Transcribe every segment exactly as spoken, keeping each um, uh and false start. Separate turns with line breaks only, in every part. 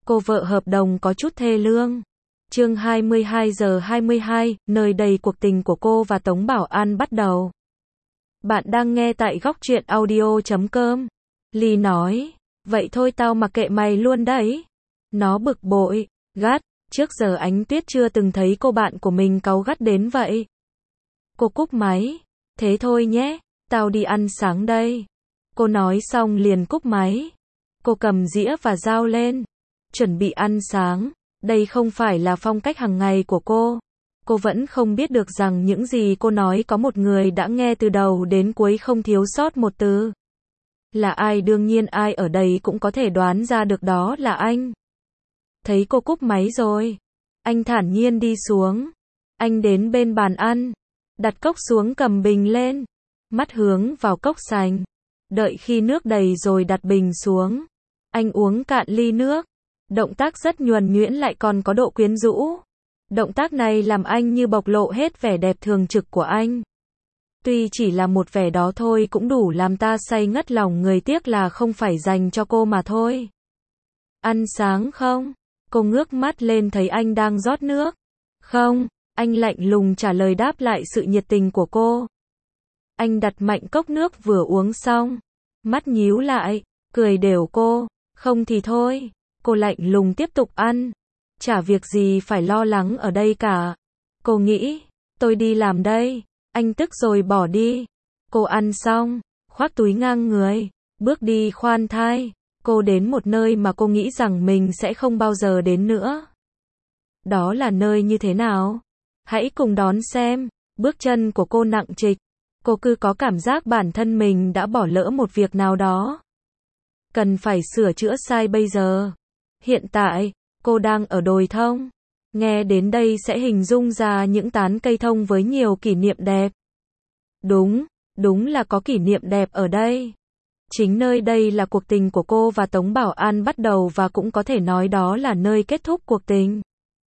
Cô vợ hợp đồng có chút thê lương. Chương hai mươi hai giờ hai mươi hai, nơi đây cuộc tình của cô và Tống Bảo An bắt đầu. Bạn đang nghe tại góc truyện audio chấm com. Ly nói, vậy thôi tao mặc kệ mày luôn đấy. Nó bực bội, gắt, trước giờ Ánh Tuyết chưa từng thấy cô bạn của mình cáu gắt đến vậy. Cô cúp máy, thế thôi nhé, tao đi ăn sáng đây. Cô nói xong liền cúp máy. Cô cầm dĩa và dao lên, chuẩn bị ăn sáng. Đây không phải là phong cách hàng ngày của cô. Cô vẫn không biết được rằng những gì cô nói có một người đã nghe từ đầu đến cuối không thiếu sót một từ. Là ai? Đương nhiên ai ở đây cũng có thể đoán ra được đó là anh. Thấy cô cúp máy rồi, anh thản nhiên đi xuống. Anh đến bên bàn ăn, đặt cốc xuống cầm bình lên, mắt hướng vào cốc sành. Đợi khi nước đầy rồi đặt bình xuống. Anh uống cạn ly nước. Động tác rất nhuần nhuyễn lại còn có độ quyến rũ. Động tác này làm anh như bộc lộ hết vẻ đẹp thường trực của anh. Tuy chỉ là một vẻ đó thôi cũng đủ làm ta say ngất lòng người, tiếc là không phải dành cho cô mà thôi. Ăn sáng không? Cô ngước mắt lên thấy anh đang rót nước. Không, anh lạnh lùng trả lời đáp lại sự nhiệt tình của cô. Anh đặt mạnh cốc nước vừa uống xong. Mắt nhíu lại, cười đều cô. Không thì thôi. Cô lạnh lùng tiếp tục ăn. Chả việc gì phải lo lắng ở đây cả. Cô nghĩ, tôi đi làm đây. Anh tức rồi bỏ đi. Cô ăn xong, khoác túi ngang người, bước đi khoan thai. Cô đến một nơi mà cô nghĩ rằng mình sẽ không bao giờ đến nữa. Đó là nơi như thế nào? Hãy cùng đón xem. Bước chân của cô nặng trịch. Cô cứ có cảm giác bản thân mình đã bỏ lỡ một việc nào đó. Cần phải sửa chữa sai bây giờ. Hiện tại, cô đang ở đồi thông. Nghe đến đây sẽ hình dung ra những tán cây thông với nhiều kỷ niệm đẹp. Đúng, đúng là có kỷ niệm đẹp ở đây. Chính nơi đây là cuộc tình của cô và Tống Bảo An bắt đầu và cũng có thể nói đó là nơi kết thúc cuộc tình.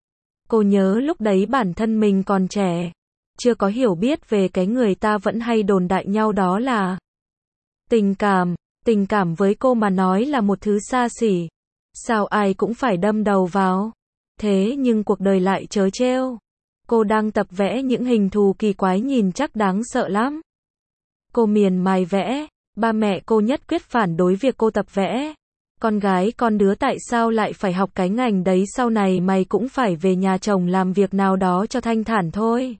Cô nhớ lúc đấy bản thân mình còn trẻ, chưa có hiểu biết về cái người ta vẫn hay đồn đại nhau đó là tình cảm. Tình cảm với cô mà nói là một thứ xa xỉ. Sao ai cũng phải đâm đầu vào. Thế nhưng cuộc đời lại trớ trêu. Cô đang tập vẽ những hình thù kỳ quái nhìn chắc đáng sợ lắm. Cô miền mài vẽ. Ba mẹ cô nhất quyết phản đối việc cô tập vẽ. Con gái con đứa tại sao lại phải học cái ngành đấy, sau này mày cũng phải về nhà chồng làm việc nào đó cho thanh thản thôi.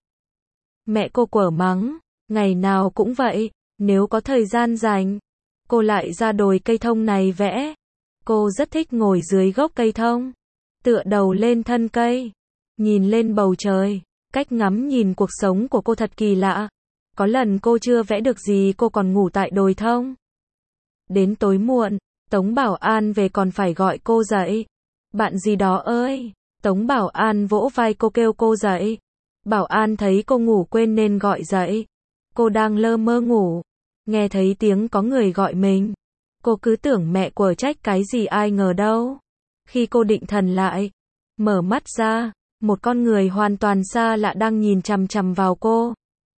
Mẹ cô quở mắng. Ngày nào cũng vậy. Nếu có thời gian rảnh, cô lại ra đồi cây thông này vẽ. Cô rất thích ngồi dưới gốc cây thông, tựa đầu lên thân cây, nhìn lên bầu trời. Cách ngắm nhìn cuộc sống của cô thật kỳ lạ. Có lần cô chưa vẽ được gì cô còn ngủ tại đồi thông. Đến tối muộn, Tống Bảo An về còn phải gọi cô dậy. Bạn gì đó ơi. Tống Bảo An vỗ vai cô kêu cô dậy. Bảo An thấy cô ngủ quên nên gọi dậy. Cô đang lơ mơ ngủ, nghe thấy tiếng có người gọi mình. Cô cứ tưởng mẹ quở trách cái gì, ai ngờ đâu. Khi cô định thần lại, mở mắt ra, một con người hoàn toàn xa lạ đang nhìn chằm chằm vào cô.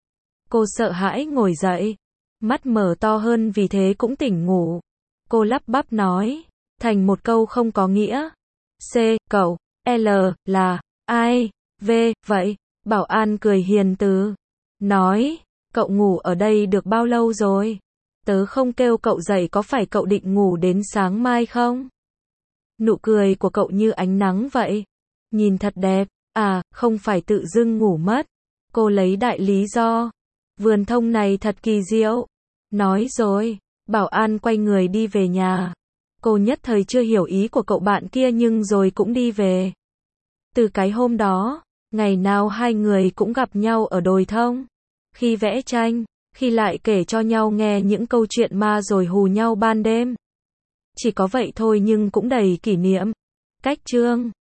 Cô sợ hãi ngồi dậy, mắt mở to hơn vì thế cũng tỉnh ngủ. Cô lắp bắp nói, thành một câu không có nghĩa. C, cậu, L, là, ai, V, vậy. Bảo An cười hiền từ, nói, cậu ngủ ở đây được bao lâu rồi? Tớ không kêu cậu dậy có phải cậu định ngủ đến sáng mai không? Nụ cười của cậu như ánh nắng vậy. Nhìn thật đẹp. À, không phải tự dưng ngủ mất. Cô lấy đại lý do. Vườn thông này thật kỳ diệu. Nói rồi, Bảo An quay người đi về nhà. Cô nhất thời chưa hiểu ý của cậu bạn kia nhưng rồi cũng đi về. Từ cái hôm đó, ngày nào hai người cũng gặp nhau ở đồi thông. Khi vẽ tranh, khi lại kể cho nhau nghe những câu chuyện ma rồi hù nhau ban đêm. Chỉ có vậy thôi nhưng cũng đầy kỷ niệm. Cách chương